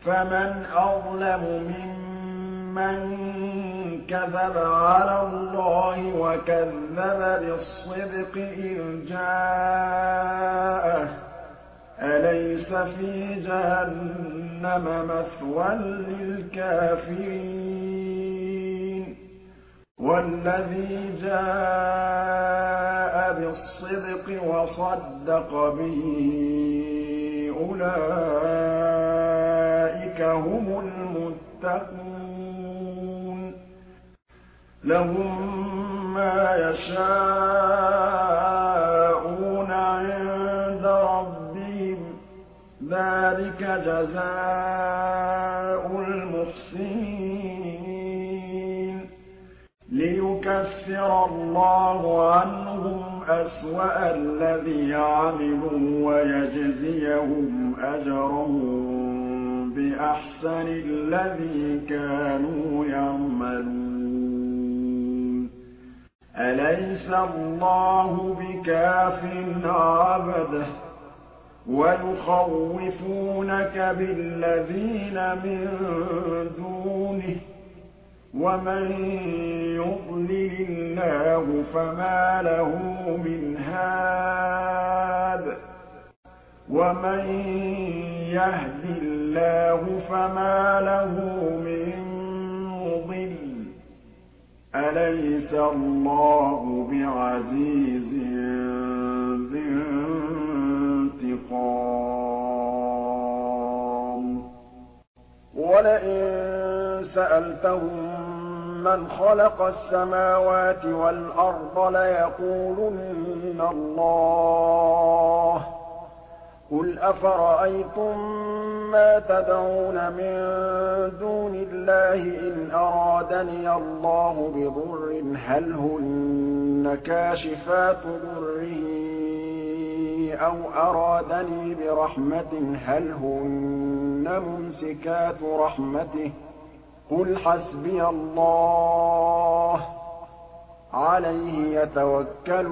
فمن أظلم ممن كذب على الله وكذب بالصدق إذ جاءه أليس في جهنم مثوى للكافرين والذي جاء بالصدق وصدق به أولئك هم المتقون لهم ما يشاءون عند ربهم ذلك جزاء المحسنين ليكفر الله عنهم أسوأ الذي عملوا ويجزيهم أجرهم بأحسن الذي كانوا يعملون أليس الله بكاف عبده ويخوفونك بالذين من دونه ومن يضلل الله فما له من هاد ومن يهد الله فما له من مضل أليس الله بعزيز ذي انتقام ولئن سألتهم من خلق السماوات والأرض ليقولن الله قل أفرأيتم ما تدعون من دون الله إن أرادني الله بضر هل هن كاشفات ضره أو أرادني برحمة هل هن ممسكات رحمته قل حسبي الله عليه يتوكل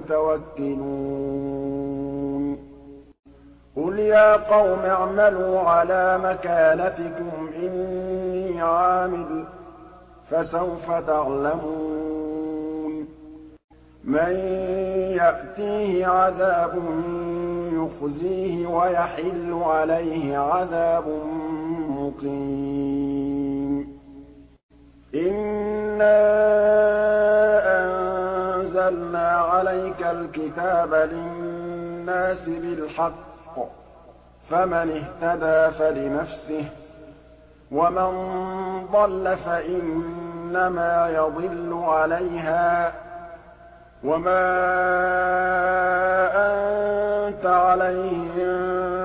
المتوكلون قل يا قوم اعملوا على مكانتكم إني عامل فسوف تعلمون من يأتيه عذاب يخزيه ويحل عليه عذاب مقيم إنا أنزلنا عليك الكتاب للناس بالحق فمن اهتدى فلنفسه ومن ضل فإنما يضل عليها وما أنت عليهم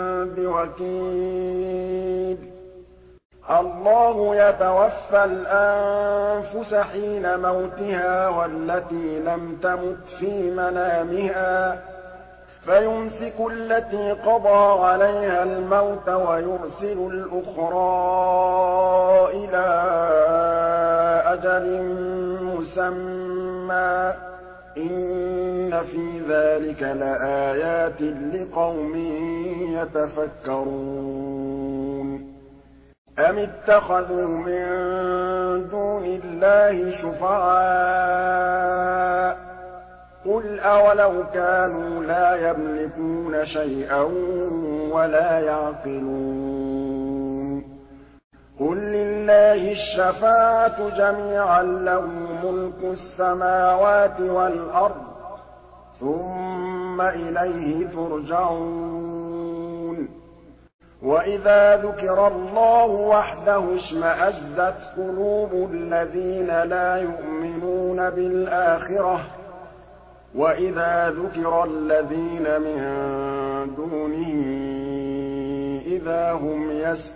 بوكيل الله يتوفى الأنفس حين موتها والتي لم تمت في منامها فيمسك التي قضى عليها الموت ويرسل الأخرى إلى أجل مسمى إن في ذلك لآيات لقوم يتفكرون أم اتخذوا من دون الله شفعاء قل أولو كانوا لا يملكون شيئا ولا يعقلون قل لله الشفاعة جميعا له ملك السماوات والأرض ثم إليه ترجعون وإذا ذكر الله وحده اشمأزت قلوب الذين لا يؤمنون بالآخرة وإذا ذكر الذين من دونه إذا هم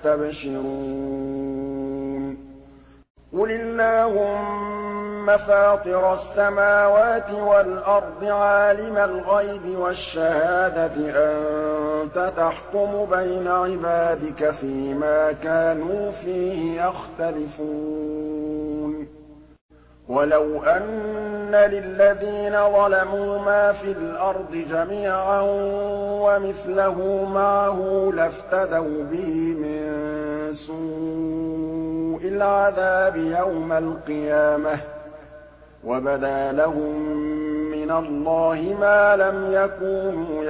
يستبشرون قل اللهم فاطر السماوات والأرض عالم الغيب والشهادة أنت تحكم بين عبادك فيما كانوا فيه يختلفون ولو أن للذين ظلموا ما في الأرض جميعا ومثله معه لافتدوا به من العذاب يوم القيامة وبدا لهم من الله ما لم يكونوا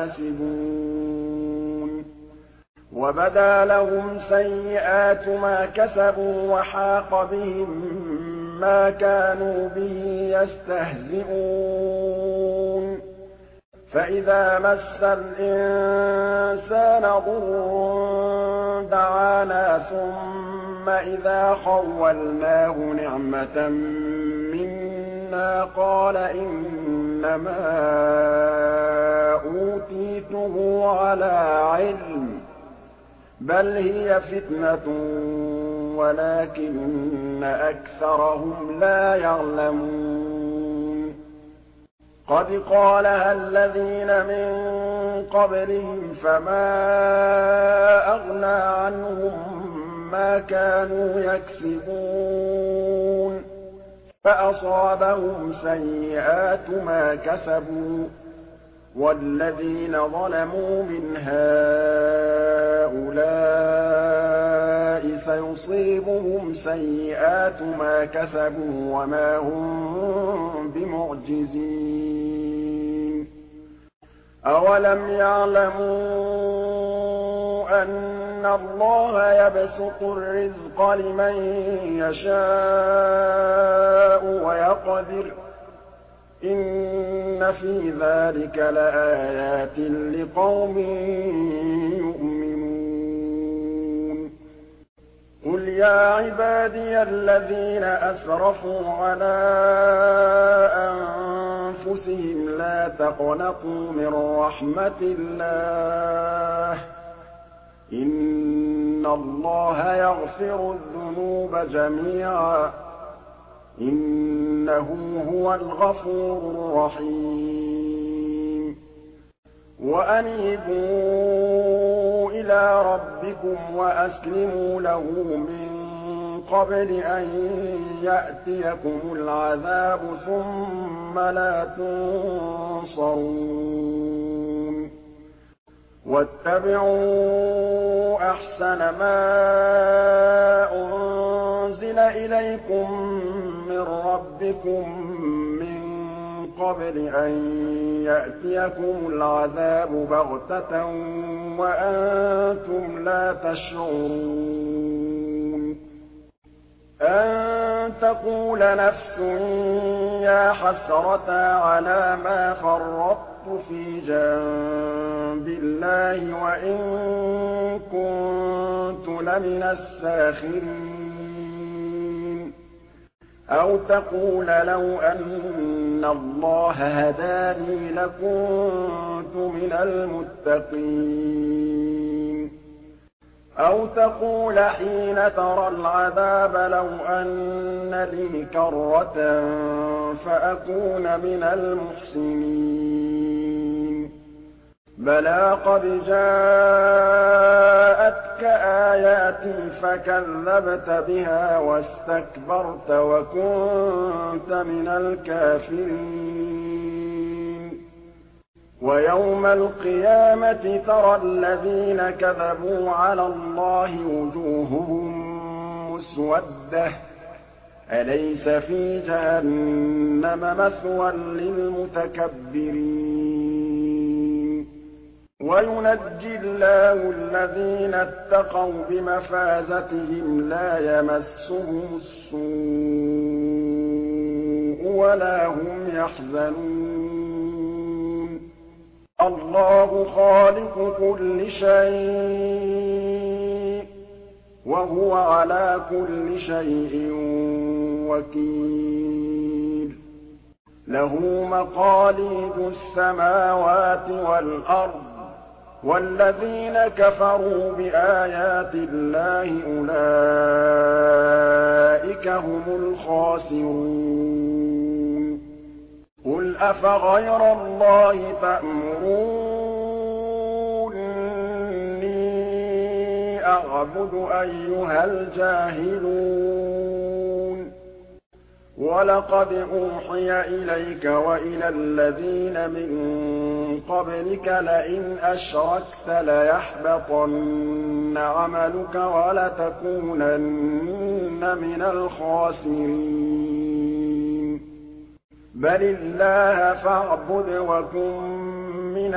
يحتسبون وبدا لهم سيئات ما كسبوا وحاق بهم ما كانوا به يستهزئون فإذا مس الإنسان ضر دعانا ثم إذا خولناه نعمة منا قال إنما أوتيته على علم بل هي فتنة ولكن أكثرهم لا يعلمون قد قالها الذين من قبلهم فما أغنى عنهم ما كانوا يكسبون فأصابهم سيئات ما كسبوا والذين ظلموا من هؤلاء سيصيبهم سيئات ما كسبوا وما هم بمعجزين أولم يعلموا أن الله يبسط الرزق لمن يشاء ويقدر إن في ذلك لآيات لقوم يؤمنون قل يا عبادي الذين أسرفوا على أنفسهم لا تقنطوا من رحمة الله إن الله يغفر الذنوب جميعا إنه هو الغفور الرحيم وأنيبوا إلى ربكم وأسلموا له من قبل أن يأتيكم العذاب ثم لا تنصرون واتبعوا أحسن ما أنزل إليكم من ربكم من قبل أن يأتيكم العذاب بغتة وأنتم لا تشعرون أن تقول نفس يا حسرة على ما فرطت في جنب الله وإن كنت لمن الساخرين أو تقول لو أن الله هداني لكنت من المتقين أو تقول حين ترى العذاب لو أن لي كرة فأكون من المحسنين بلى قد جاءتك آياتي فكذبت بها واستكبرت وكنت من الكافرين ويوم القيامة ترى الذين كذبوا على الله وجوههم مسودة أليس في جهنم مثوى للمتكبرين وينجي الله الذين اتقوا بمفازتهم لا يمسهم السوء ولا هم يحزنون الله خالق كل شيء وهو على كل شيء وكيل له مقاليد السماوات والأرض والذين كفروا بآيات الله أولئك هم الخاسرون قل أفغير الله تأمروني أعبد أيها الجاهلون وَلَقَدْ أُوحِيَ إِلَيْكَ وَإِلَى الَّذِينَ مِن قَبْلِكَ لَئِنْ أَشْرَكْتَ لَيَحْبَطَنَّ عَمَلُكَ وَلَتَكُونَنَّ مِنَ الْخَاسِرِينَ بَلِ اللَّهَ فَاعْبُدْ وَكُن مِّنَ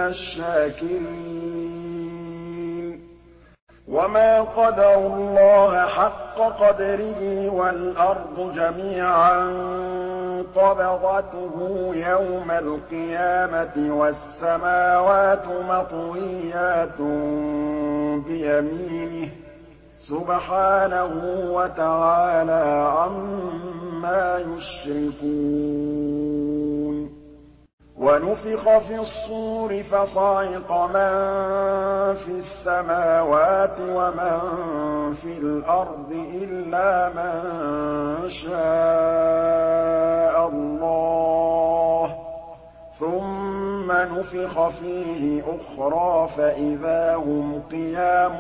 الشَّاكِرِينَ وَمَا قَدَرُوا اللَّهَ حَقَّ قَدْرِهِ وَالْأَرْضُ جَمِيعًا قَبْضَتُهُ يَوْمَ الْقِيَامَةِ وَالسَّمَاوَاتُ مَطْوِيَّاتٌ بِيَمِينِهِ سُبْحَانَهُ وَتَعَالَىٰ عَمَّا يُشْرِكُونَ وَنُفِخَ فِي الصُّورِ فَصَعِقَ مَن فِي السَّمَاوَاتِ وَمَن فِي الْأَرْضِ إِلَّا مَن شَاءَ اللَّهُ ثُمَّ نُفِخَ فِيهِ أُخْرَىٰ فَإِذَا هُمْ قِيَامٌ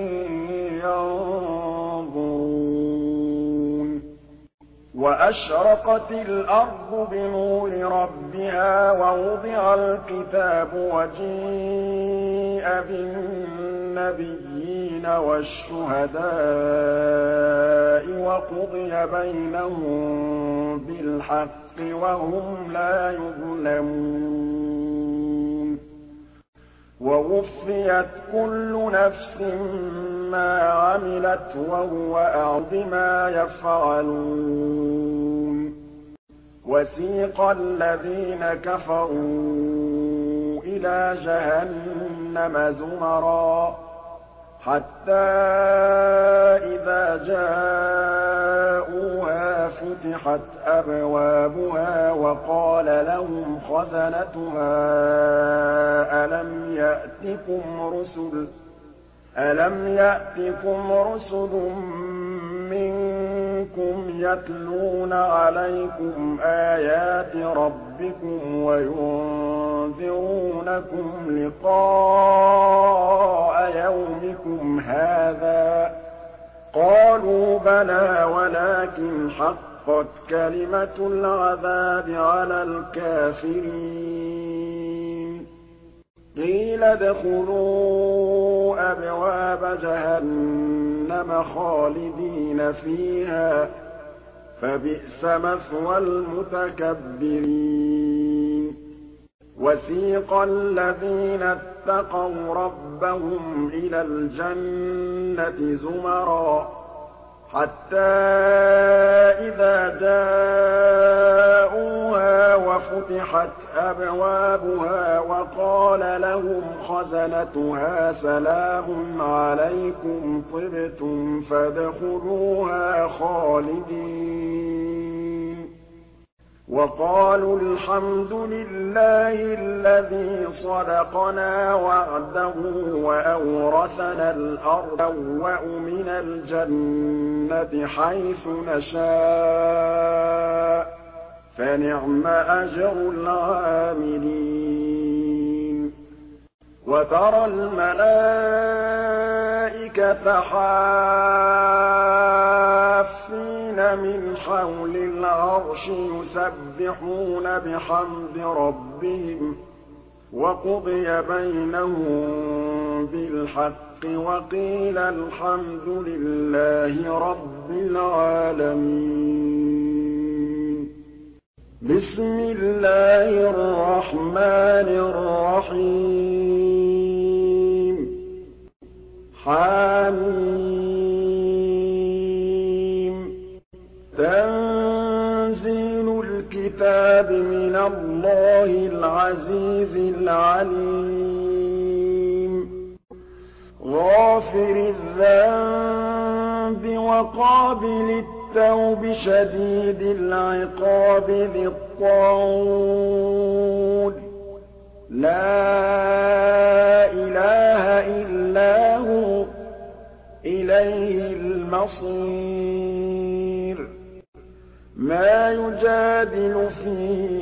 يَنظُرُونَ وَأَشْرَقَتِ الْأَرْضُ بِنُورِ رَبِّهَا وَوُضِعَ الْكِتَابُ وَجِيءَ بِالنَّبِيِّينَ وَالشُّهَدَاءِ وَقُضِيَ بَيْنَهُم بِالْحَقِّ وَهُمْ لَا يُظْلَمُونَ وَوُفِّيَتْ كُلُّ نَفْسٍ مَّا عَمِلَتْ وَهُوَ أَعْلَمُ بِمَا يَفْعَلُونَ وَسِيقَ الَّذِينَ كَفَرُوا إِلَىٰ جَهَنَّمَ زُمَرًا حَتَّىٰ إِذَا جَاءُوهَا فُتِحَتْ أَبْوَابُهَا وَقَالَ لَهُمْ خَزَنَتُهَا أَلَمْ يَأْتِكُمْ رُسُلٌ مِّنكُمْ يَتْلُونَ عَلَيْكُمْ آيَاتِ رَبِّكُمْ وَيُنذِرُونَكُمْ لِقَاءَ يَوْمِكُمْ هَٰذَا ۚ قَالُوا بَلَىٰ وَلَٰكِنْ حَقَّتْ كَلِمَةُ الْعَذَابِ عَلَى الْكَافِرِينَ قِيلَ ادْخُلُوا أَبْوَابَ جَهَنَّمَ خَالِدِينَ فِيهَا ۖ فَبِئْسَ مَثْوَى الْمُتَكَبِّرِينَ وَسِيقَ الَّذِينَ اتَّقَوْا رَبَّهُمْ إِلَى الْجَنَّةِ زُمَرًا حَتَّىٰ إِذَا جَاءُوهَا وَفُتِحَتْ أَبْوَابُهَا وَقَالَ لَهُمْ خَزَنَتُهَا سَلَامٌ عَلَيْكُمْ طِبْتُمْ فَادْخُلُوهَا خَالِدِينَ وَقَالُوا الْحَمْدُ لِلَّهِ الَّذِي صَدَقَنَا وَعْدَهُ وَأَوْرَثَنَا الْأَرْضَ نَبْوَأُ مِنَ الْجَنَّةِ حَيْثُ نَشَاءُ ۖ فَنِعْمَ أَجْرُ الْعَامِلِينَ وَتَرَى الْمَلَائِكَةَ حَافِّينَ مِنْ حَوْلِ الْعَرْشِ يُسَبِّحُونَ بِحَمْدِ رَبِّهِمْ ۖ وَقُضِيَ بَيْنَهُم بِالْحَقِّ وَقِيلَ الْحَمْدُ لِلَّهِ رَبِّ الْعَالَمِينَ بِسْمِ اللَّهِ الرَّحْمَٰنِ الرَّحِيمِ حم تنزيل الكتاب من الله العزيز العليم غافر الذنب وقابل التوب شديد العقاب ذي الطول لا إله إلا هو إليه المصير ما يجادل في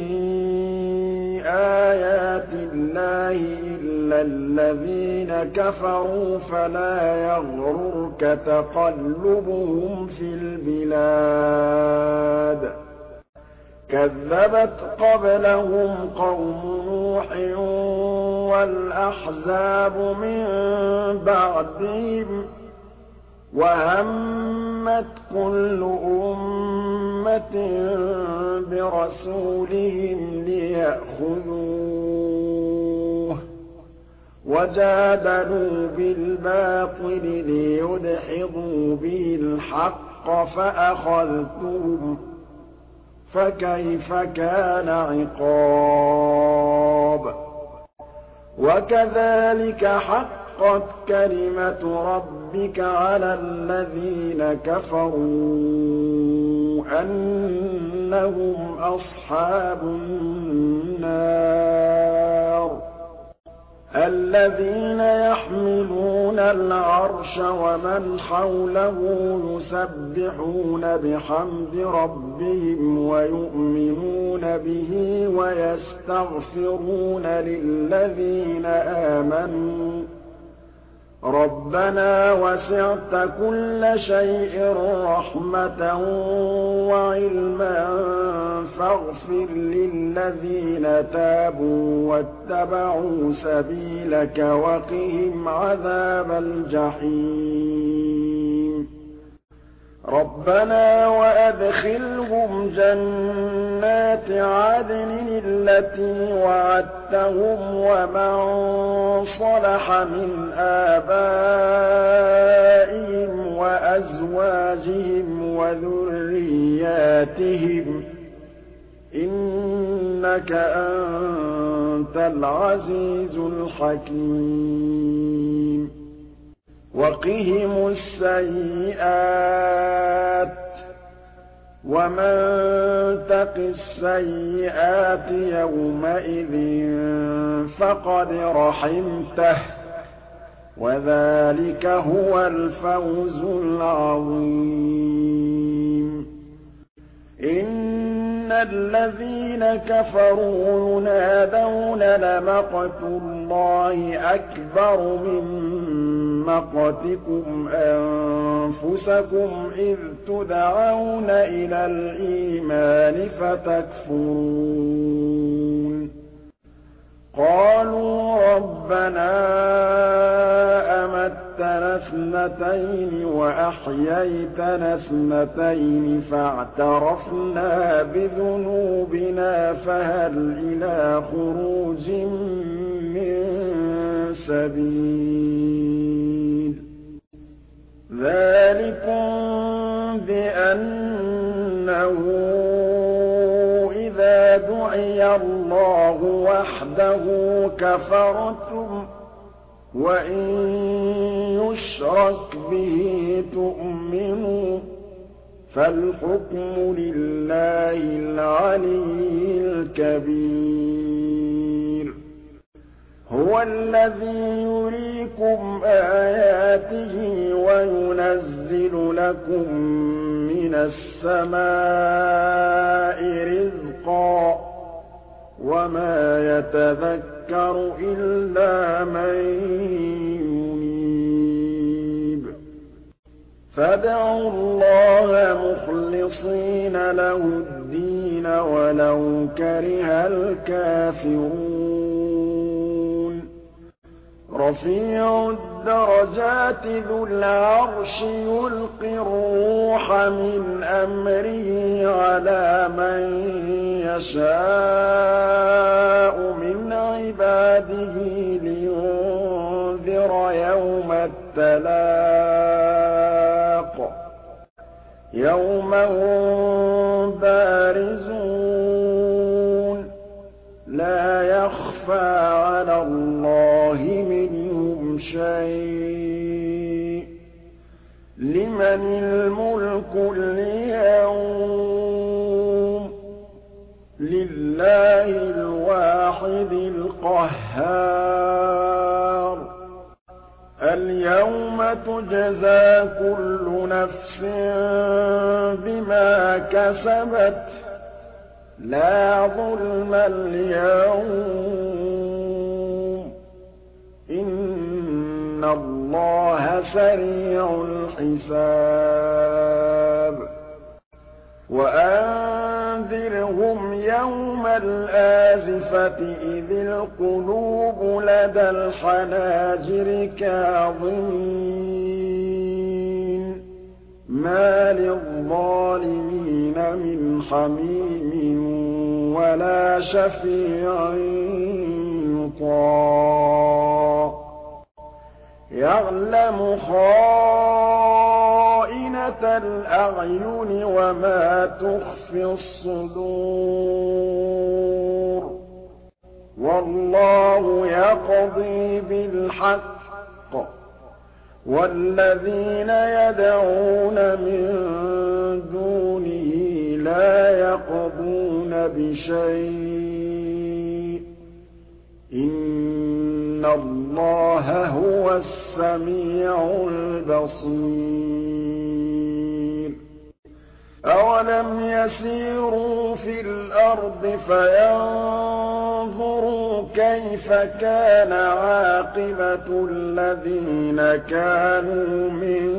آيات الله إلا الذين كفروا فلا يغررك تقلبهم في البلاد كذبت قبلهم قوم نوح والأحزاب من بعدهم وهمت كل أمة برسولهم ليأخذوه وجادلوا بالباطل ليدحضوا به الحق فأخذتهم فكيف كان عقاب وكذلك حقت كلمة ربك على الذين كفروا أنهم أصحاب النار الذين يحملون العرش ومن حوله يسبحون بحمد ربهم ويؤمنون به ويستغفرون للذين آمنوا ربنا وسعت كل شيء رحمة وعلما فاغفر للذين تابوا واتبعوا سبيلك وقهم عذاب الجحيم ربنا وأدخلهم جنات عدن التي وعدتهم ومن صلح من آبائهم وأزواجهم وذرياتهم إنك أنت العزيز الحكيم وقهم السيئات ومن تق السيئات يومئذ فقد رحمته وذلك هو الفوز العظيم إن الذين كفروا ينادون لمقت الله أكبر من مقتكم أنفسكم إذ تدعون إلى الإيمان فتكفرون قالوا ربنا أمتنا اثنتين وأحييتنا اثنتين فاعترفنا بذنوبنا فهل إلى خروج من سبيل ذلكم بأنه إذا دعي الله وحده كفرتم وإن يشرك به تؤمنوا فالحكم لله العلي الكبير هو الذي يريكم آياته وينزل لكم من السماء رزقا وما يتذكر إلا من ينيب فادعوا الله مخلصين له الدين ولو كره الكافرون رفيع الدرجات ذو العرش يلقي الروح من أمره على من يشاء من عباده لينذر يوم التلاق يوم هم بارزون لا يخفى على الله منهم شيء لمن الملك اليوم لله الواحد القهار اليوم تجزى كل نفس بما كسبت لا ظلم اليوم إن الله سريع الحساب وأنذر ونحشرهم يوم الآزفة إذ القلوب لدى الحناجر كاظمين ما للظالمين من حميم ولا شفيع يطاع يعلم خائنة الأعين وما تخفي الصدور والله يقضي بالحق والذين يدعون من دونه لا يقضون بشيء إن الله هو السميع البصير أولم يسيروا في الأرض فينظروا كيف كان عاقبة الذين كانوا من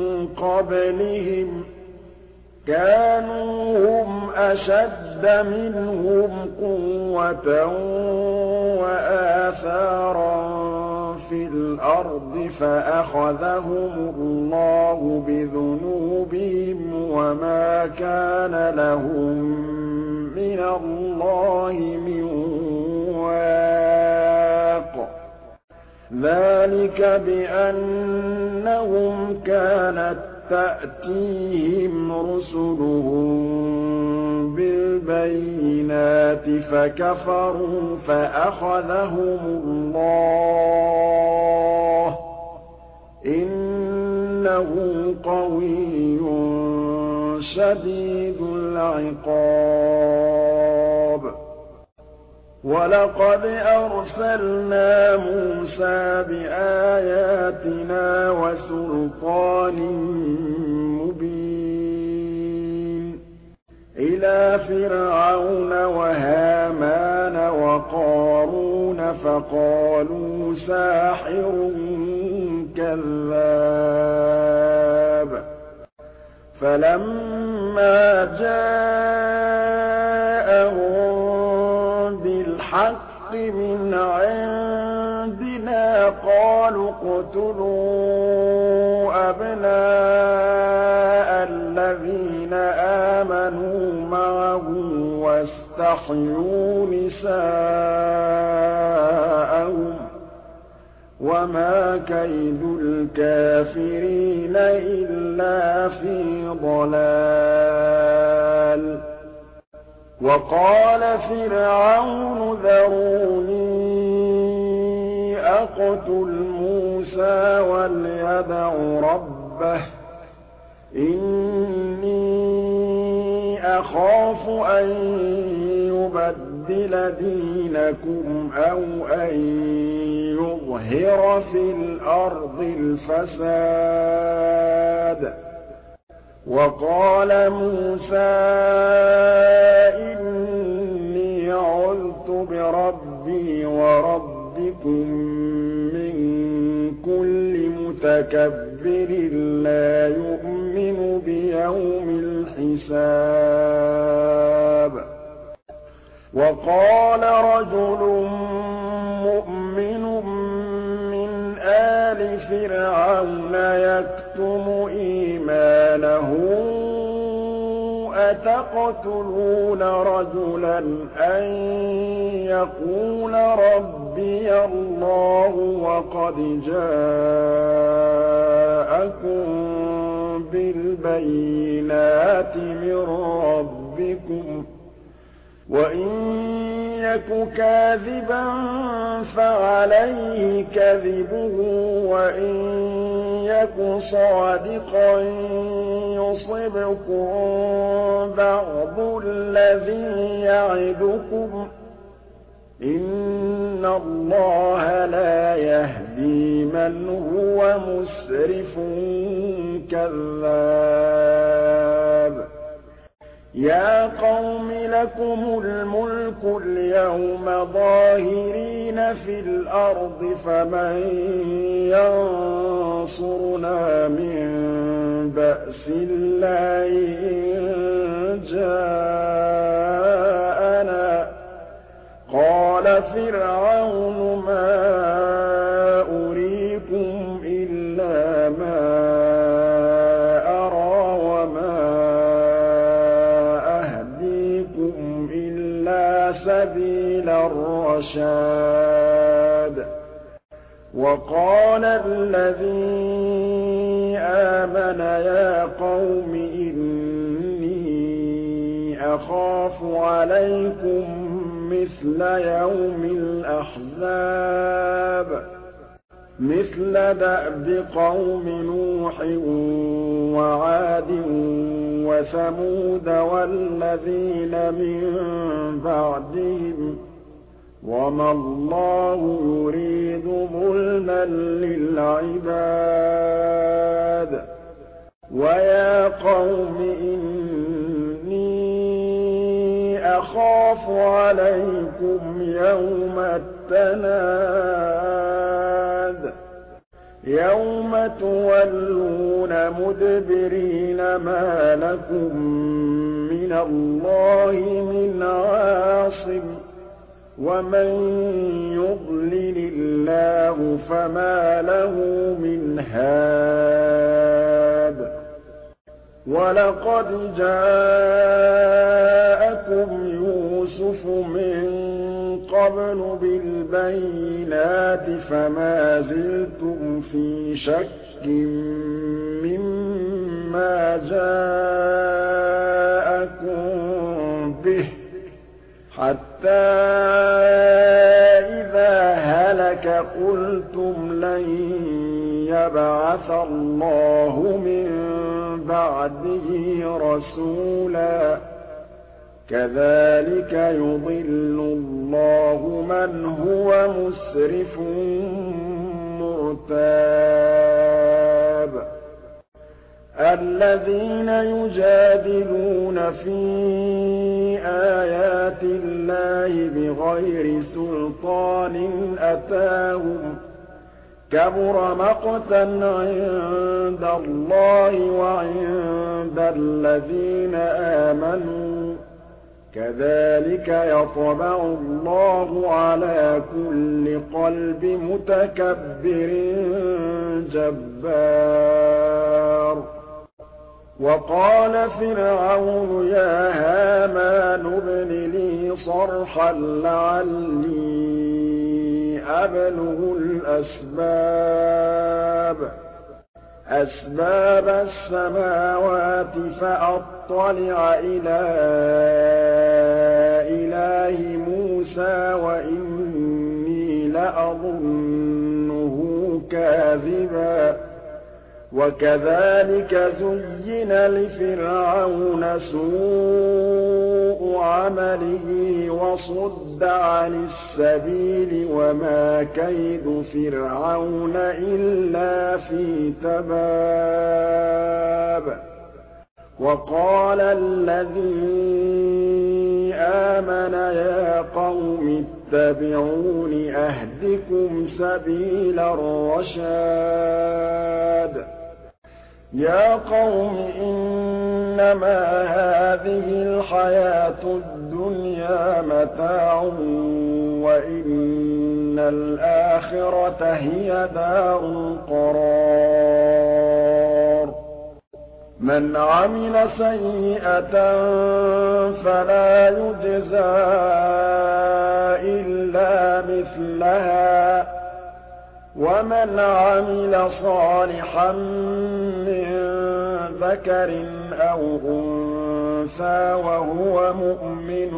قبلهم كانوا هم أشد منهم قوة وآثارا في الأرض فأخذهم الله بذنوبهم وما كان لهم من الله من واق ذلك بأنهم كانت تأتيهم رسلهم بالبينات فكفروا فأخذهم الله إنه قوي شديد العقاب ولقد أرسلنا موسى بآياتنا وسلطان مبين إلى فرعون وهامان وقارون فقالوا ساحر كذاب فلما جاءهم بالحق من عندنا قالوا اقتلوا أبناء الذين آمنوا معه واستحيوا نساءهم وما كيد الكافرين إلا في ضلال وقال فرعون ذروني أقتل موسى وليدع ربه إني أخاف أن يبدل دينكم أو أن يظهر في الأرض الفساد وقال موسى إني عذت بربي وربكم من كل متكبر لا يؤمن بيوم الحساب وقال رجل مؤمن من آل فرعون يكتم إيمانه أتقتلون رجلا أن يقول ربي الله وقد جاءكم بالبينات من ربكم وإن يك كاذبا فعليه كذبه وإن يك صادقا يصبكم بعض الذي يعدكم إن الله لا يهدي من هو مسرف كذاب يا قوم لكم الملك اليوم ظاهرين في الأرض فمن ينصرنا من بأس الله إن جاءنا فِرْعَوْنُ مَا أُرِيكُمْ إِلَّا مَا أَرَىٰ وَمَا أَهْدِيكُمْ إِلَّا سَبِيلَ الرَّشَادِ وَقَالَ الَّذِي آمَنَ يَا قَوْمِ إِنِّي أَخَافُ عَلَيْكُم مِّثْلَ يَوْمِ الْأَحْزَابِ مِثْلَ دَأْبِ قَوْمِ نُوحٍ وَعَادٍ وَثَمُودَ وَالَّذِينَ مِن بَعْدِهِمْ ۚ وَمَا اللَّهُ يُرِيدُ ظُلْمًا لِّلْعِبَادِ وَيَا قَوْمِ إِنِّي أَخَافُ عَلَيْكُمْ يَوْمَ التَّنَادِ يَوْمَ تُوَلُّونَ مُدْبِرِينَ مَا لَكُم مِّنَ اللَّهِ مِنْ عَاصِمٍ وَمَن يُضْلِلِ اللَّهُ فَمَا لَهُ مِنْ هَادٍ وَلَقَدْ جَاءَكُمْ يُوسُفُ مِن قَبْلُ بِالْبَيِّنَاتِ فَمَا زِلْتُمْ فِي شَكٍّ مِّمَّا جَاءَكُم بِهِ حَتَّىٰ إِذَا هَلَكَ قُلْتُمْ لَن يَبْعَثَ اللَّهُ مِن بَعْدِهِ رَسُولًا ۚ كَذَٰلِكَ يُضِلُّ اللَّهُ مَنْ هُوَ مُسْرِفٌ مُّرْتَابٌ الَّذِينَ يُجَادِلُونَ فِي آيَاتِ اللَّهِ بِغَيْرِ سُلْطَانٍ أَتَاهُمْ ۖ كَبُرَ مَقْتًا عِندَ اللَّهِ وَعِندَ الَّذِينَ آمَنُوا ۚ كَذَٰلِكَ يَطْبَعُ اللَّهُ عَلَىٰ كُلِّ قَلْبِ مُتَكَبِّرٍ جَبَّارٍ وَقَالَ فِرْعَوْنُ يَا هَامَانُ ابْنِ لِي صَرْحًا لَّعَلِّي أَبْلُغُ أَسْبَابَ السَّمَاوَاتِ فَأَطَّلِعَ إِلَىٰ إِلَٰهِ مُوسَىٰ وَإِنِّي لَأَظُنُّهُ كَاذِبًا وَكَذَٰلِكَ زُيِّنَ لِفِرْعَوْنَ سُوءُ عَمَلِهِ وَصُدَّ عَنِ السَّبِيلِ وَمَا كَيْدُ فِرْعَوْنَ إِلَّا فِي تَبَابٍ وَقَالَ الَّذِي آمَنَ يَا قَوْمِ اتَّبِعُونِ أَهْدِكُمْ سَبِيلَ الرَّشَادِ يَا قَوْمِ إِنَّمَا هَٰذِهِ الْحَيَاةُ الدُّنْيَا مَتَاعٌ وَإِنَّ الْآخِرَةَ هِيَ دَارُ الْقَرَارِ مَنْ عَمِلَ سَيِّئَةً فَلَا يُجْزَىٰ إِلَّا مِثْلَهَا وَمَنْ عَمِلَ صَالِحًا مِّن ذَكَرٍ أَوْ أُنثَىٰ وَهُوَ مُؤْمِنٌ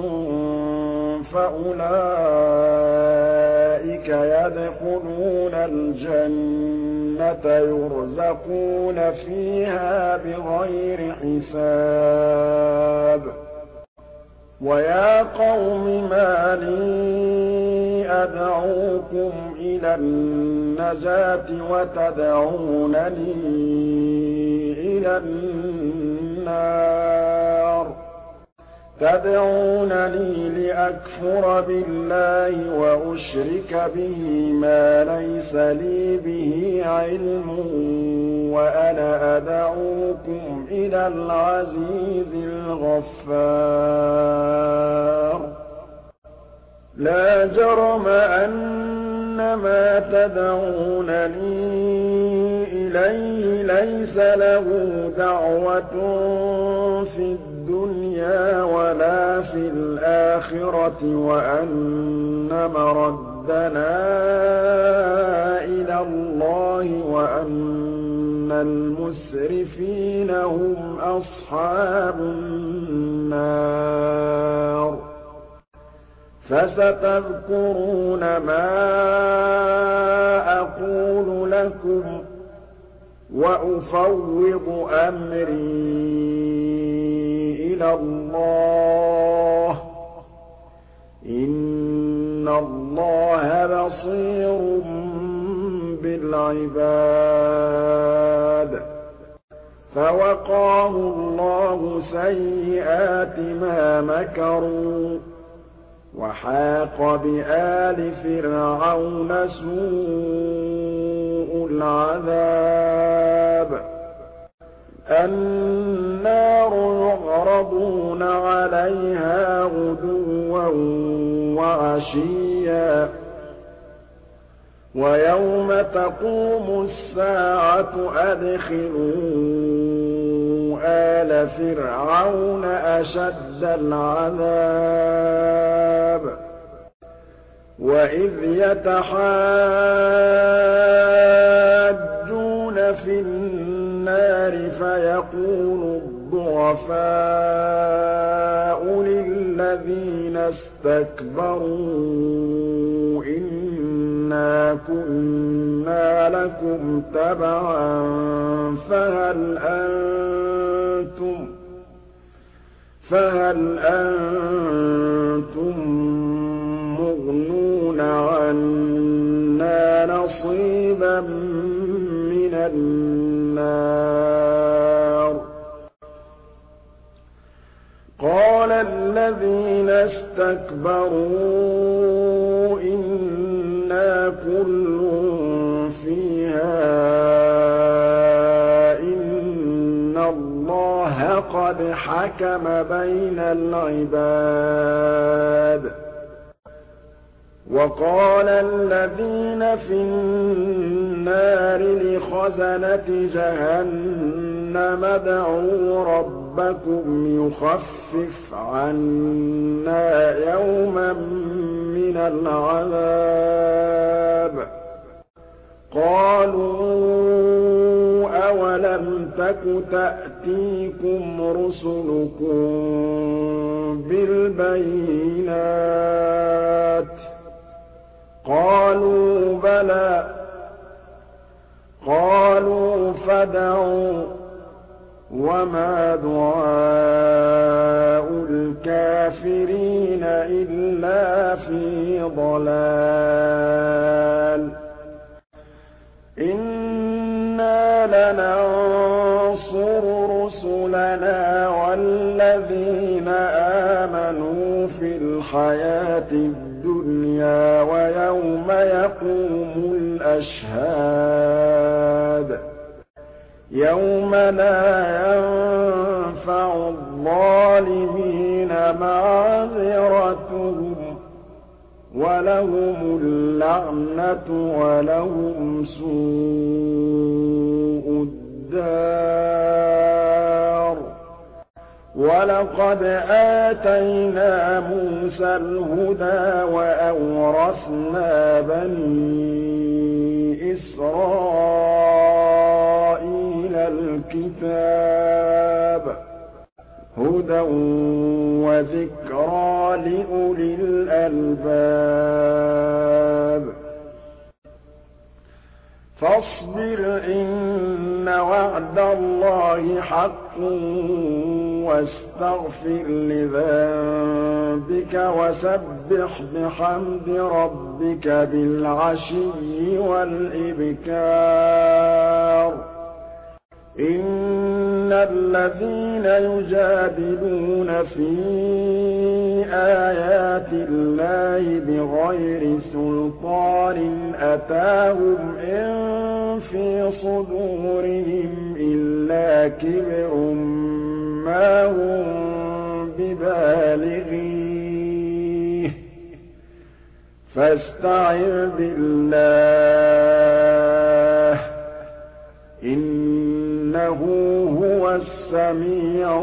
فَأُولَٰئِكَ يَدْخُلُونَ الْجَنَّةَ يُرْزَقُونَ فِيهَا بِغَيْرِ حِسَابٍ وَيَا قَوْمِ مَا لِي أَدْعُوكُمْ إِلَى النَّجَاةِ وَتَدْعُونَنِي إِلَى النَّارِ تَدْعُونَنِي لِأَكْفُرَ بِاللَّهِ وَأُشْرِكَ بِهِ مَا لَيْسَ لِي بِهِ عِلْمٌ وَأَنَا أَدْعُوكُمْ إِلَى الْعَزِيزِ الْغَفَّارِ لا جرم أن ما تدعونني إليه ليس له دعوة في الدنيا ولا في الآخرة وأن مردنا إلى الله وأن المسرفين هم أصحاب النار فستذكرون ما أقول لكم وأفوض أمري إلى الله إن الله بصير بالعباد فوقاه الله سيئات ما مكروا وحاق بآل فرعون سوء العذاب النار يعرضون عليها غدوا وعشيا ويوم تقوم الساعة أدخلوا آل فرعون أشد العذاب وإذ يتحاجون في النار فيقول الضعفاء للذين استكبروا إنا كنا لكم تبعا فهل أنتم مغنون عنا نصيبا من النار قال الذين استكبروا إنا كل فيها إن الله قد حكم بين العباد وقال الذين في النار لخزنة جهنم ادعوا ربكم يخفف عنا يوما من العذاب قالوا أولم تك تأتيكم رسلكم بالبينات قالوا بلى قالوا فادعوا وما دعاء الكافرين إلا في ضلال إنا لننصر رسلنا والذين آمنوا في الحياة الدنيا ويوم يقوم الأشهاد يوم لا ينفع الظالمين معذرتهم ولهم اللعنة ولهم سوء الدار ولقد آتينا موسى الهدى وأورثنا بني إسرائيل الكتاب هدى وذكرى لأولي الألباب فاصبر إن وعد الله حق واستغفر لذنبك وسبح بحمد ربك بالعشي والإبكار إن الذين يجادلون في آيات الله بغير سلطان أتاهم إن في صدورهم إلا كبر ما هم ببالغيه فاستعذ بالله إنه هو السميع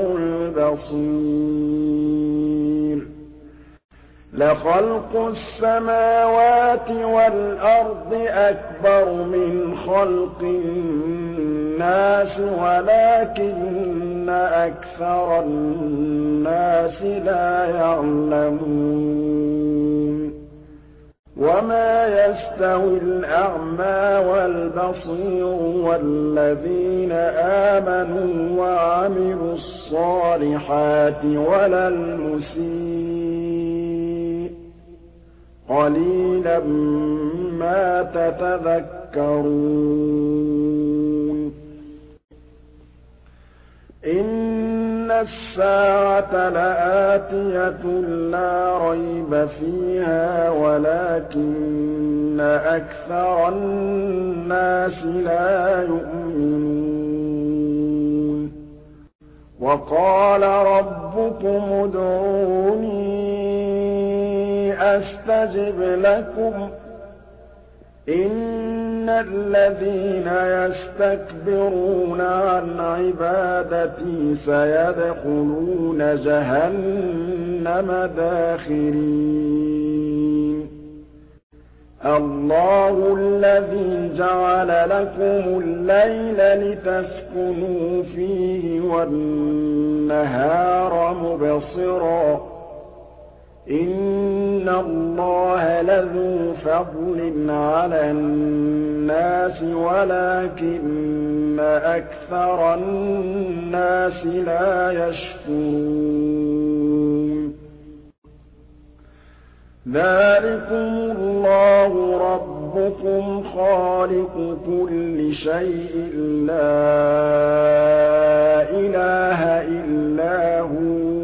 البصير لخلق السماوات والأرض أكبر من خلق الناس ولكن أكثر الناس لا يعلمون وما يستوي الأعمى والبصير والذين آمنوا وعملوا الصالحات ولا المسيء قليلا ما تتذكرون إن الساعة لآتية لا ريب فيها ولكن أكثر الناس لا يؤمنون وقال ربكم ادعوني أستجب لكم إن الذين يستكبرون عن عبادتي سيدخلون جهنم داخرين الله الذي جعل لكم الليل لتسكنوا فيه والنهار مبصرا إن الله لذو فضل على الناس ولكن أكثر الناس لا يشكرون ذلكم الله ربكم خالق كل شيء لا إله إلا هو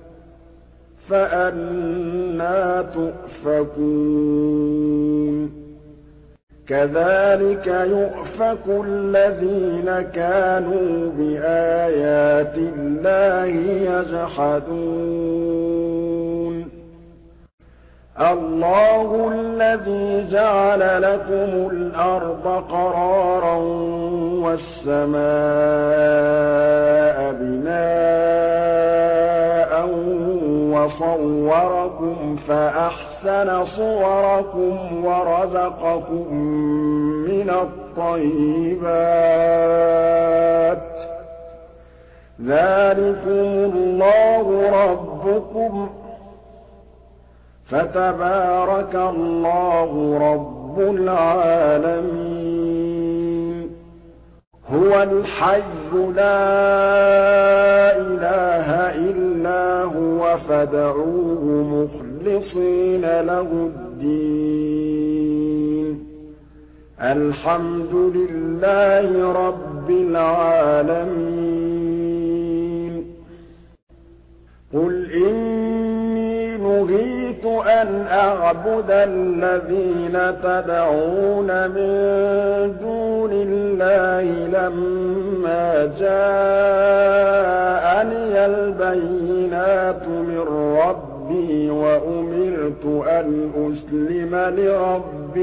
فأنى تؤفكون كذلك يؤفك الذين كانوا بآيات الله يجحدون الله الذي جعل لكم الأرض قرارا والسماء بناء وصوركم فأحسن صوركم ورزقكم من الطيبات ذلكم الله ربكم فتبارك الله رب العالمين هو الحي لا إله إلا هو فادعوه مخلصين له الدين الحمد لله رب العالمين قل إني نهيت أن أعبد الذين تدعون من دون الله لما جاءني البينات من ربي وأمرت أن أسلم لرب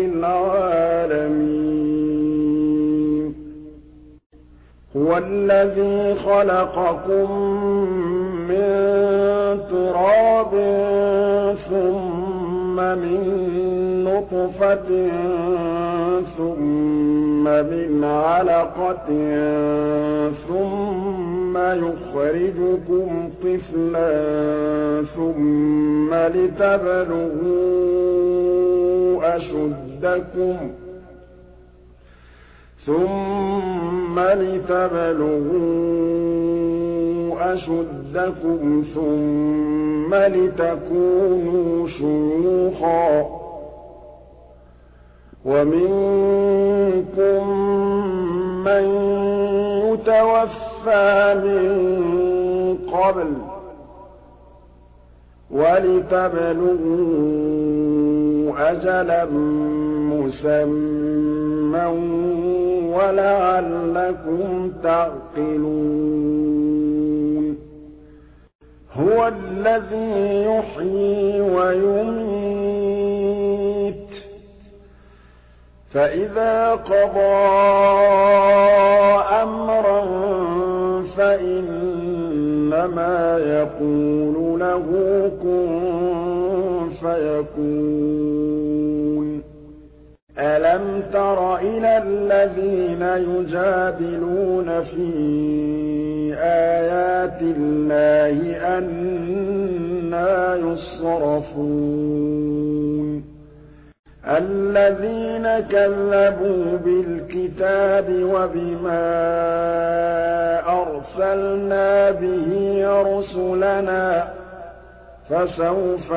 العالمين هو الذي خلقكم من تراب ثم من نطفة ثم من علقة ثم يخرجكم طفلا ثم لتبلغوا أشدكم ثم لتكونوا شيوخا ومنكم من يتوفى من قبل ولتبلغوا أجلا مسمى ولعلكم تعقلون هو الذي يحيي ويميت فإذا قضى أمرا فإنما يقول له كن فيكون ألم تر إلى الذين يجادلون في آيات الله أنى يصرفون الذين كذبوا بالكتاب وبما أرسلنا به رسلنا فسوف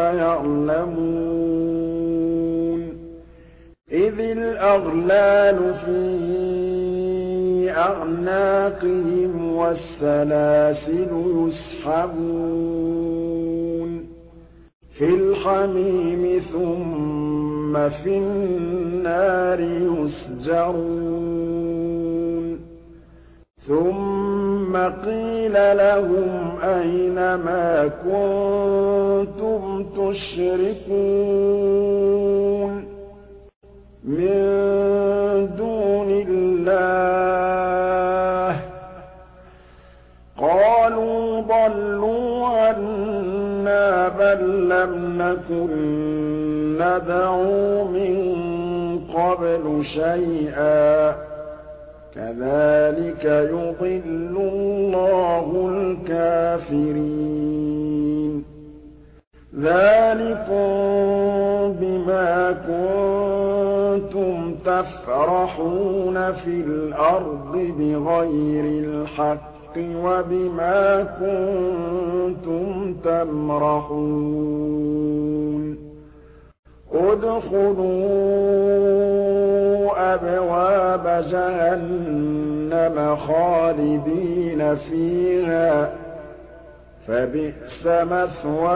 يعلمون إذ الأغلال في أعناقهم والسلاسل يسحبون في الحميم ثم في النار يسجرون ثم قيل لهم أين ما كنتم تشركون من دون الله قالوا ضلوا عنا بل لم نكن ندعو من قبل شيئا كذلك يضل الله الكافرين ذلكم بما كنتم تفرحون في الأرض بغير الحق وبما كنتم تمرحون ادخلوا أبواب جهنم خالدين فيها فبئس مثوى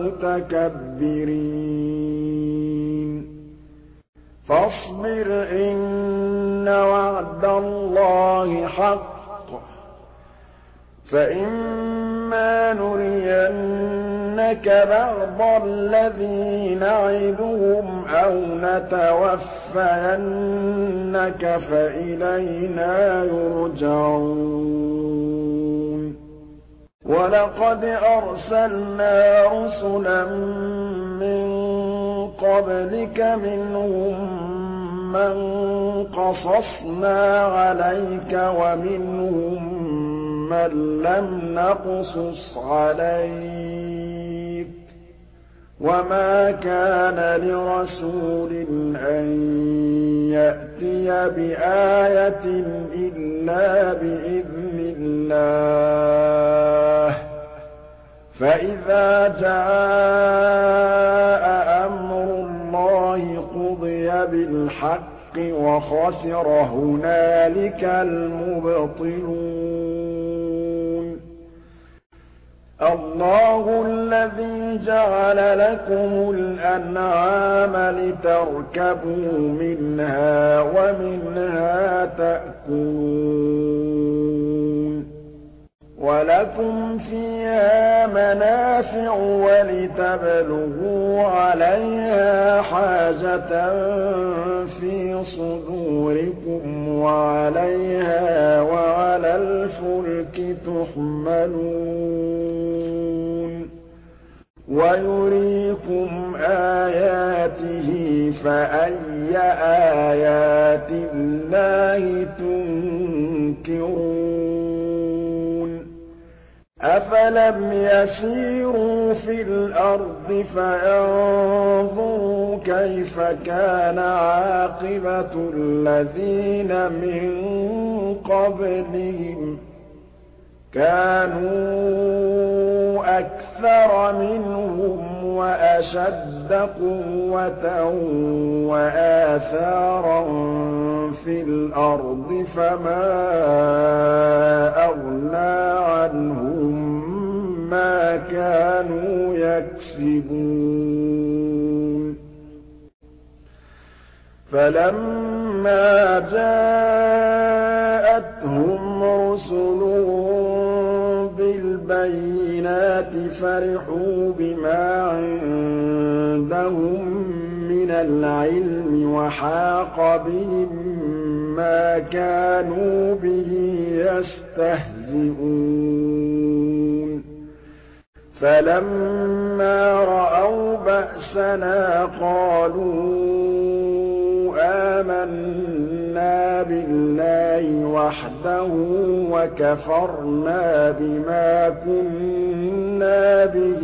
المتكبرين فاصبر إن وعد الله حق فإما نرينك بعض الذي نعدهم أو نتوفينك فإلينا يرجعون ولقد أرسلنا رسلا من قبلك منهم من قصصنا عليك ومنهم من لم نقصص عليك وما كان لرسول أن يأتي بآية إلا بإذن الله فإذا جاء أمر الله قضي بالحق وخسر هنالك المبطلون الله الذي جعل لكم الأنعام لتركبوا منها ومنها تأكلون ولكم فيها منافع ولتبلغوا عليها حاجة في صدوركم وعليها وعلى الفلك تحملون ويريكم آياته فأي آيات الله تنكرون أفلم يسيروا في الأرض فينظروا كيف كان عاقبة الذين من قبلهم كانوا أكثر منهم وأشد قوة وآثارا في الأرض فما أغنى عنهم ما كانوا يكسبون فلما جاءتهم رسلهم بالبينات فرحوا بما عندهم من من العلم وحاق بهم ما كانوا به يستهزئون فلما رأوا بأسنا قالوا آمنا بالله وحده وكفرنا بما كنا به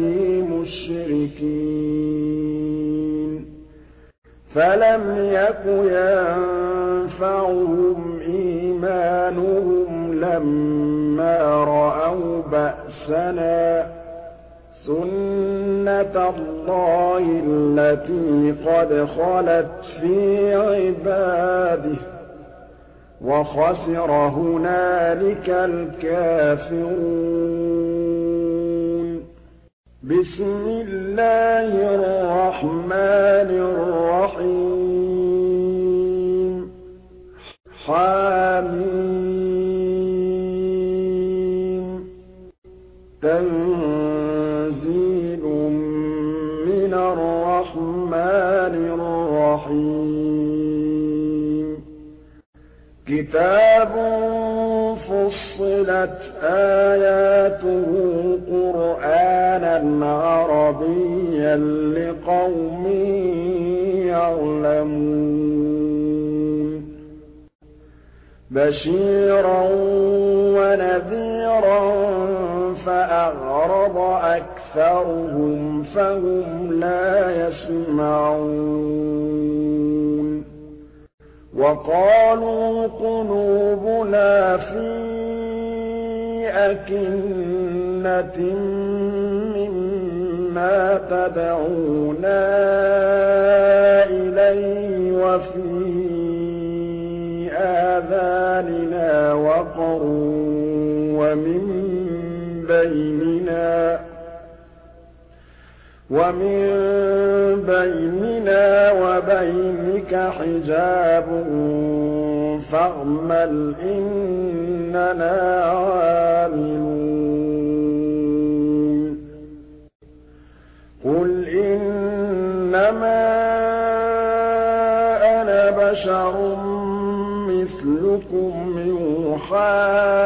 مشركين فلم يك ينفعهم إيمانهم لما رأوا بأسنا سنة الله التي قد خلت في عباده وخسر هنالك الكافرون بسم الله الرحمن الرحيم حميم تنزيل من الرحمن الرحيم كتاب فصلت آياته قرآنا عربيا لقوم يعلمون بشيرا ونذيرا فأعرض أكثرهم فهم لا يسمعون وقالوا قلوبنا في أكنة مما تدعونا إليه وفي آذاننا وقر ومن بيننا وبينك حجاب فاعمل إننا عاملون قل إنما أنا بشر مثلكم يوحى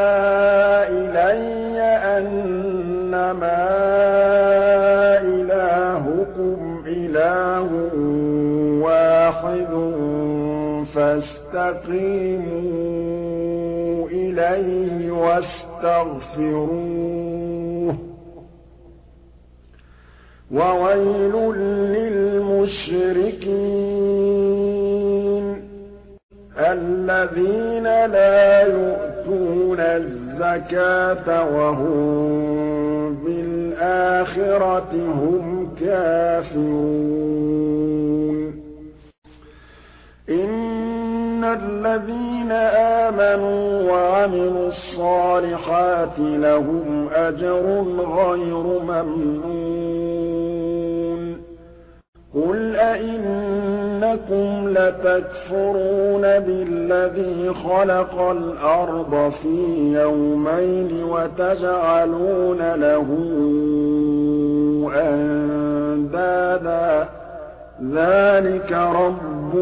إلي أنما إلهكم إله واحد فاستقيموا إليه واستغفروه وويل للمشركين الذين لا يؤتون الزكاة وهم بالآخرة هم كافرون إن الذين آمنوا وعملوا الصالحات لهم أجر غير ممنون قل أئنكم لتكفرون بالذي خلق الأرض في يومين وتجعلون له أندادا ذلك رب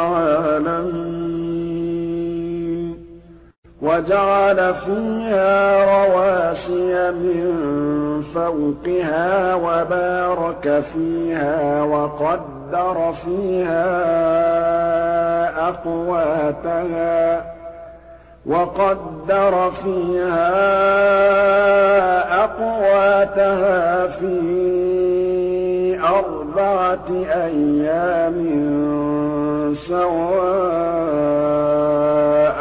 العالمين وجعل فيها رواسي من فوقها وبارك فيها وقدر فيها أقواتها في 4 أيام سواء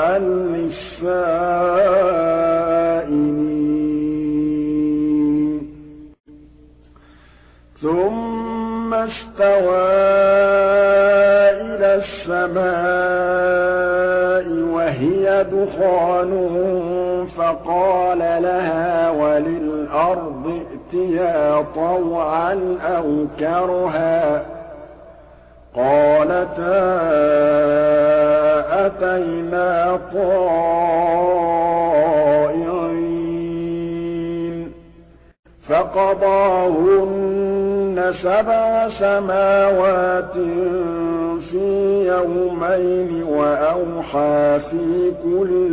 للسائلين ثم استوى إلى السماء وهي دخان فقال لها وللأرض ائتيا طوعا أو كرها قالتا أتينا طائعين فقضاهن سَبْعَ سَمَاوَاتٍ فِي يَوْمَيْنِ وَأَوْحَىٰ فِي كُلِّ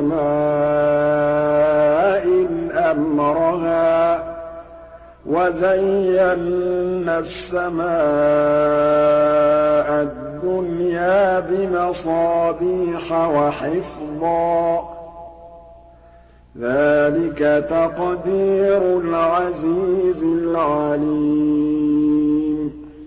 سَمَاءٍ أَمْرَهَا ۚ وَزَيَّنَّا السَّمَاءَ الدُّنْيَا بِمَصَابِيحَ وَحِفْظًا ۚ ذَٰلِكَ تَقْدِيرُ الْعَزِيزِ الْعَلِيمِ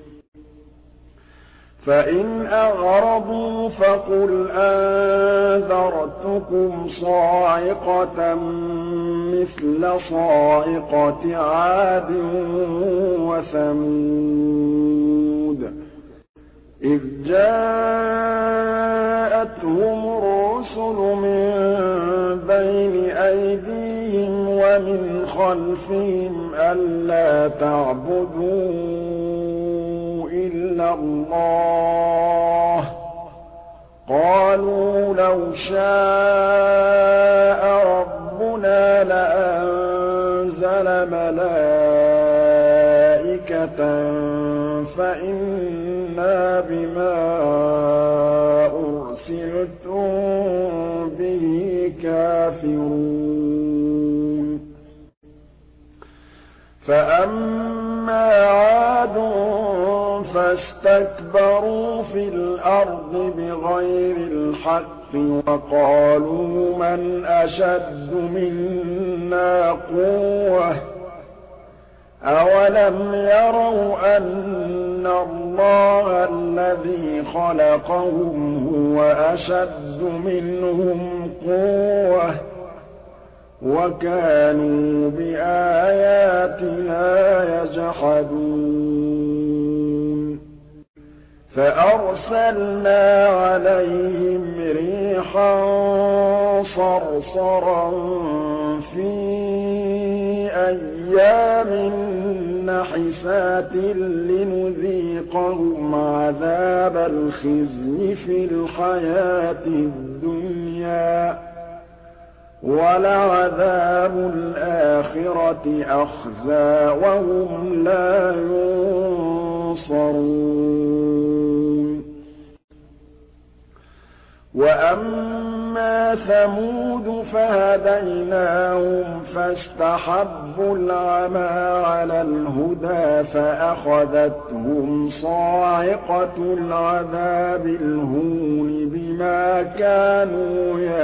فَإِنْ أَعْرَضُوا فَقُلْ أَنذَرْتُكُمْ صَاعِقَةً مِّثْلَ صَاعِقَةِ عَادٍ وَثَمُودَ إِذْ جَاءَتْهُمُ الرُّسُلُ مِن بَيْنِ أَيْدِيهِمْ وَمِنْ خَلْفِهِمْ أَلَّا تَعْبُدُوا إِلَّا اللَّهَ ۖ قَالُوا لَوْ شَاءَ رَبُّنَا لَأَنزَلَ مَلَائِكَةً فَإِنَّا بِمَا أُرْسِلْتُم بِهِ كَافِرُونَ فَأَمَّا عَادٌ فَاسْتَكْبَرُوا فِي الْأَرْضِ بِغَيْرِ الْحَقِّ وَقَالُوا مَنْ أَشَدُّ مِنَّا قُوَّةً ۖ أَوَلَمْ يَرَوْا أَنَّ اللَّهَ الَّذِي خَلَقَهُمْ هُوَ أَشَدُّ مِنْهُمْ قُوَّةً ۖ وَكَانُوا بِآيَاتِنَا يَجْحَدُونَ فَأَرْسَلْنَا عَلَيْهِمْ رِيحًا صَرْصَرًا فِي أَيَّامٍ نَّحِسَاتٍ لِّنُذِيقَهُمْ عَذَابَ الْخِزْيِ فِي الْحَيَاةِ الدُّنْيَا ۖ وَلَعَذَابُ الْآخِرَةِ أَخْزَىٰ وَهُمْ لَا يُنصَرُونَ وَأَمَّا ثَمُودُ فَهَدَيْنَاهُمْ فَاسْتَحَبُّوا الْعَمَىٰ عَلَى الْهُدَىٰ فَأَخَذَتْهُمْ صَاعِقَةُ الْعَذَابِ الْهُونِ بِمَا كَانُوا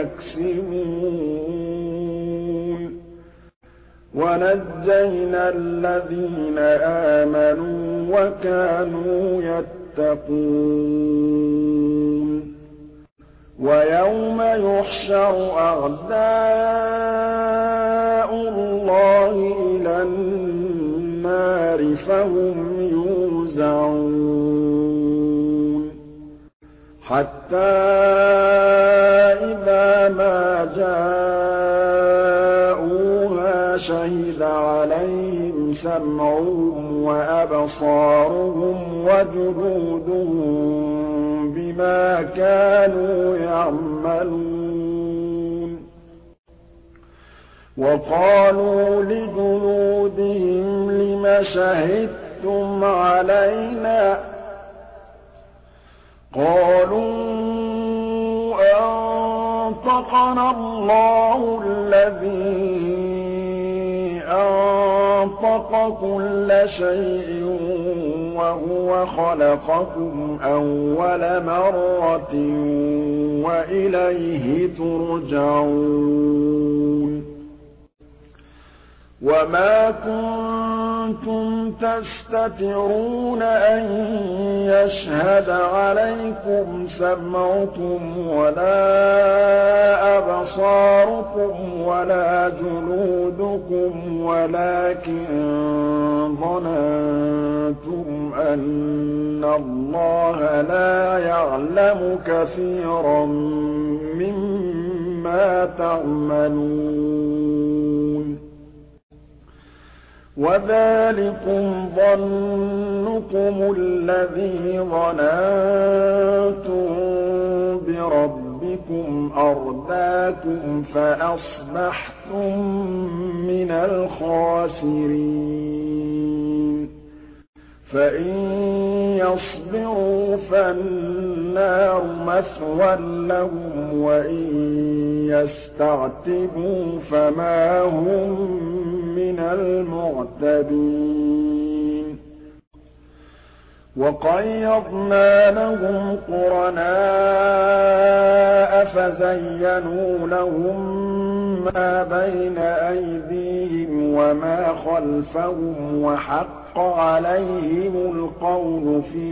يَكْسِبُونَ وَنَجَّيْنَا الَّذِينَ آمَنُوا وَكَانُوا يَتَّقُونَ وَيَوْمَ يُحْشَرُ أَعْدَاءُ اللَّهِ إِلَى النَّارِ فَهُمْ يُوزَعُونَ حَتَّىٰ إِذَا مَا جَاءُوهَا شَهِدَ عَلَيْهِمْ سَمْعُهُمْ وَأَبْصَارُهُمْ وَجُلُودُهُم بِمَا كَانُوا يَعْمَلُونَ وَقَالُوا لِجُلُودِهِمْ لِمَ شَهِدتُّمْ عَلَيْنَا ۖ قَالُوا أَنطَقَنَا اللَّهُ الَّذِي أَنطَقَ كُلَّ شَيْءٍ وَهُوَ خَلَقَكُمْ أَوَّلَ مَرَّةٍ وَإِلَيْهِ تُرْجَعُونَ وَمَا كُنتُمْ تَسْتَتِرُونَ أَن يَشْهَدَ عَلَيْكُمْ سَمْعُكُمْ وَلَا أَبْصَارُكُمْ وَلَا جُلُودُكُمْ وَلَٰكِن ظَنَنتُمْ أَنَّ اللَّهَ لَا يَعْلَمُ كَثِيرًا مِّمَّا تَعْمَلُونَ وَذَٰلِكُمْ ظَنُّكُمُ الَّذِي ظَنَنتُم بِرَبِّكُمْ أَرْدَاكُمْ فَأَصْبَحْتُم مِّنَ الْخَاسِرِينَ فإن يصبروا فالنار مثوى لهم وإن يستعتبوا فما هم من المعتبين وقيضنا لهم قرناء فزينوا لهم ما بين أيديهم وما خلفهم وحق عليهم القول في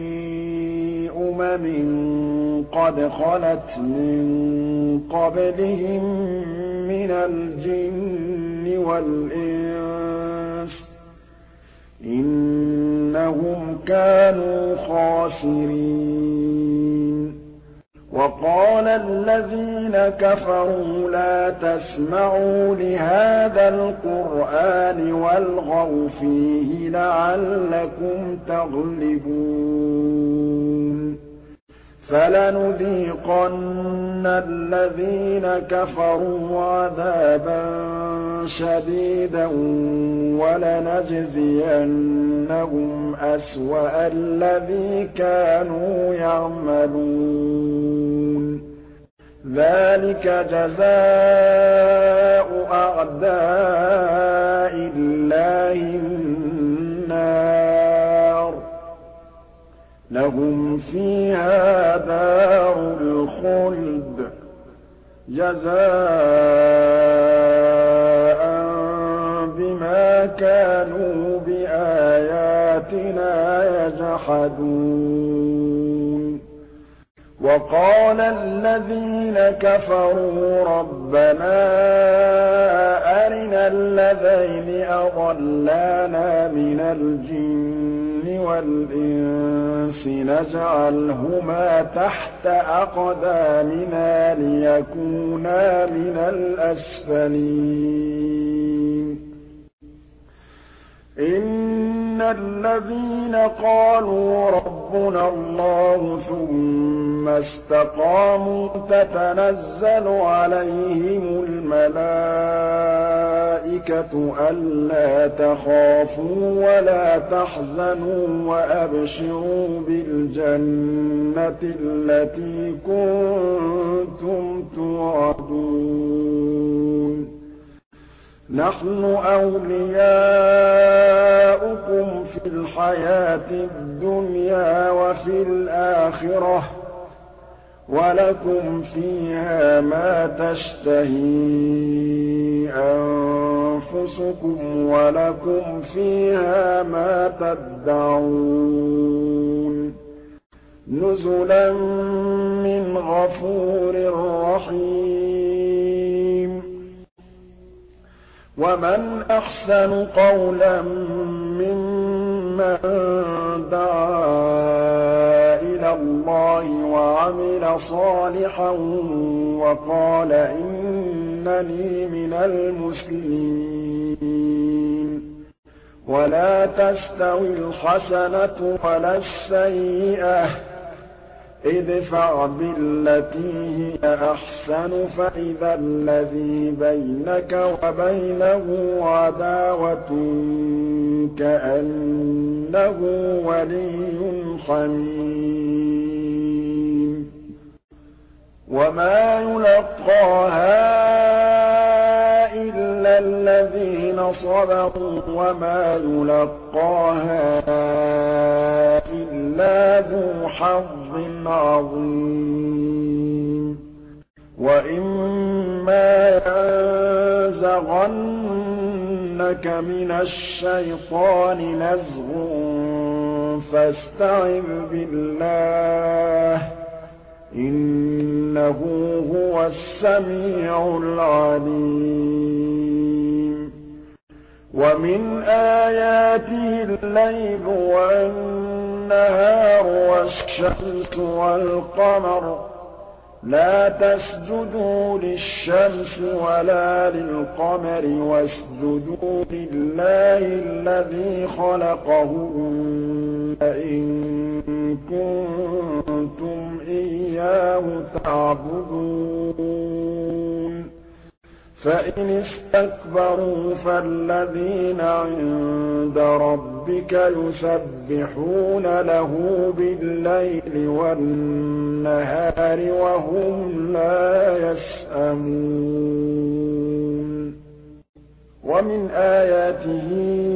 قد خلت من قبلهم من الجن والإنس إنهم كانوا خاسرين وقال الذين كفروا لا تسمعوا لهذا القرآن والغوا فيه لعلكم تغلبون فلنذيقن الذين كفروا عذابا شديدا ولنجزينهم أسوأ الذي كانوا يعملون ذلك جزاء أعداء الله النار لهم فيها دار الخلد جزاء بما كانوا بآياتنا يجحدون وقال الذين كفروا ربنا أرنا الذين أضلانا من الجن والإنس نجعلهما تحت أقدامنا ليكونا من الأسفلين إن الذين قالوا ربنا الله ثم استقاموا تتنزل عليهم الملائكة ألا تخافوا ولا تحزنوا وأبشروا بالجنة التي كنتم توعدون نحن أولياؤكم في الحياة الدنيا وفي الآخرة ولكم فيها ما تشتهي أنفسكم ولكم فيها ما تدعون نزلا من غفور رحيم ومن أحسن قولا ممن دعا إلى الله وعمل صالحا وقال إنني من المسلمين ولا تستوي الحسنة ولا السيئة ادفع بالتي هي أحسن فإذا الذي بينك وبينه عداوة كأنه ولي حميم وما يلقاها إلا الذين صبروا وما يلقاها إلا ذو حظ عظيم وإما ينزغنك من الشيطان نزغ فاستعذ بالله إنه هو السميع العليم ومن آياته الليل والنهار والشمس والقمر لا تسجدوا للشمس ولا للقمر واسجدوا لله الذي خلقهن إن كنتم إياه تعبدون فإن استكبروا فالذين عند ربك يسبحون له بالليل والنهار وهم لا يسأمون ومن آياته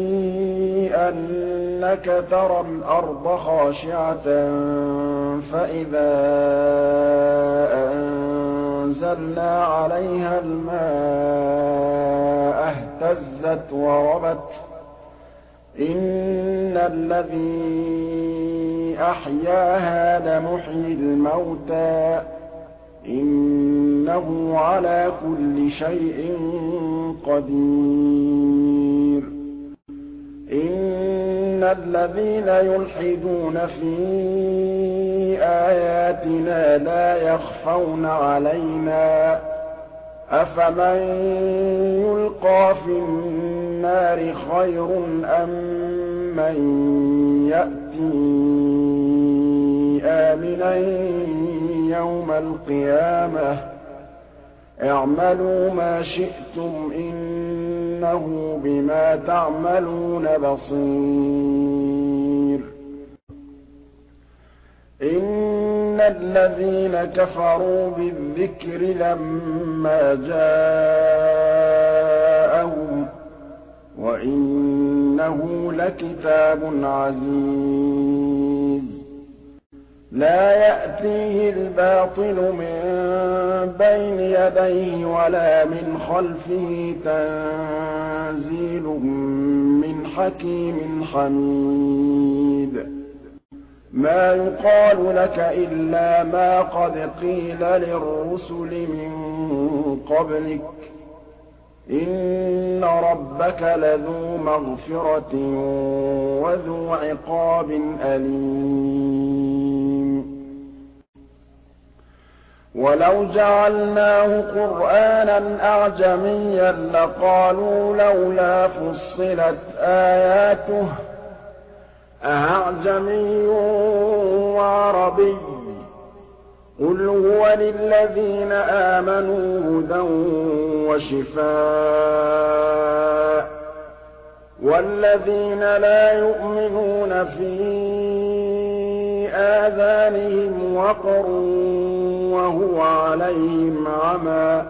أنك ترى الأرض خاشعة فإذا أنزلنا عليها الماء اهتزت وربت إن الذي أحياها لمحيي الموتى إنه على كل شيء قدير إن الذين يلحدون في آياتنا لا يخفون علينا أفمن يلقى في النار خير أم من يأتي آمنا يوم القيامة اعملوا ما شئتم إنه بما تعملون بصير إن الذين كفروا بالذكر لما جاءهم وإنه لكتاب عزيز لا يأتيه الباطل من بين يديه ولا من خلفه تنزيل من حكيم حميد ما يقال لك إلا ما قد قيل للرسل من قبلك إن ربك لذو مغفرة وذو عقاب أليم ولو جعلناه قرآنا أعجميا لقالوا لولا فصلت آياته أأعجمي وعربي قل هو للذين آمنوا هدى وشفاء والذين لا يؤمنون في آذانهم وقر وهو عليهم عمى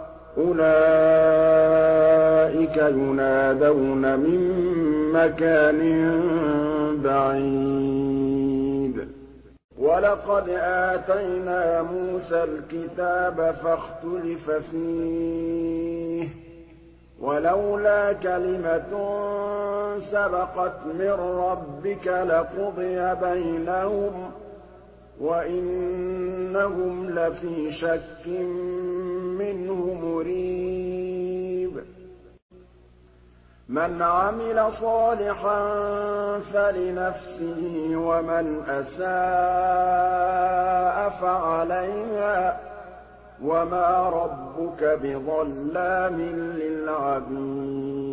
أولئك ينادون من مكان بعيد ولقد آتينا موسى الكتاب فاختلف فيه ولولا كلمة سبقت من ربك لقضي بينهم وإنهم لفي شك منه مريب من عمل صالحا فلنفسه ومن أساء فعليها وما ربك بظلام للعبيد